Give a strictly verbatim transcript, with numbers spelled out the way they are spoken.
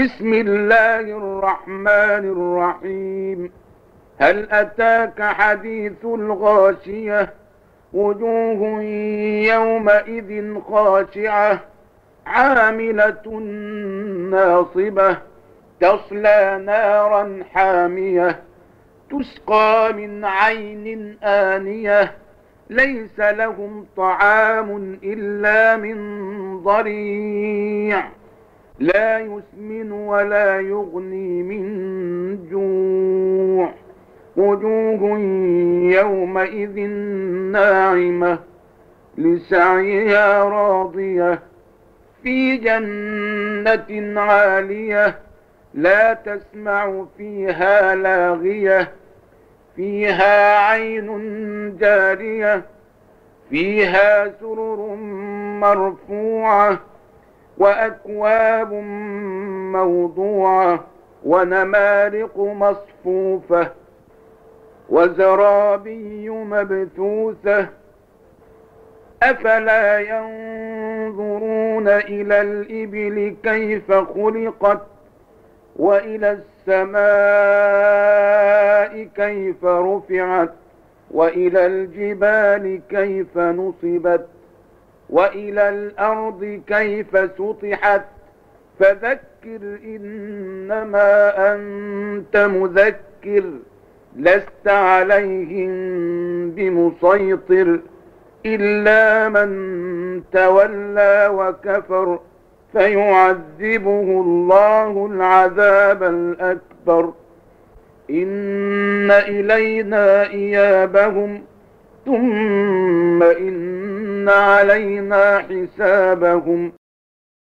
بسم الله الرحمن الرحيم. هل أتاك حديث الغاشية؟ وجوه يومئذ خاشعة عاملة ناصبة تصلى نارا حامية تسقى من عين آنية ليس لهم طعام إلا من ضريع لا يسمن ولا يغني من جوع. وجوه يومئذ ناعمة لسعيها راضية في جنة عالية لا تسمع فيها لاغية فيها عين جارية فيها سرر مرفوعة وأكواب موضوعة ونمارق مصفوفة وزرابي مبثوثة. أفلا ينظرون إلى الإبل كيف خلقت وإلى السماء كيف رفعت وإلى الجبال كيف نصبت وإلى الأرض كيف سطحت. فذكر إنما أنت مذكر لست عليهم بمسيطر إلا من تولى وكفر فيعذبه الله العذاب الأكبر. إن إلينا إيابهم ثم إن علينا حسابهم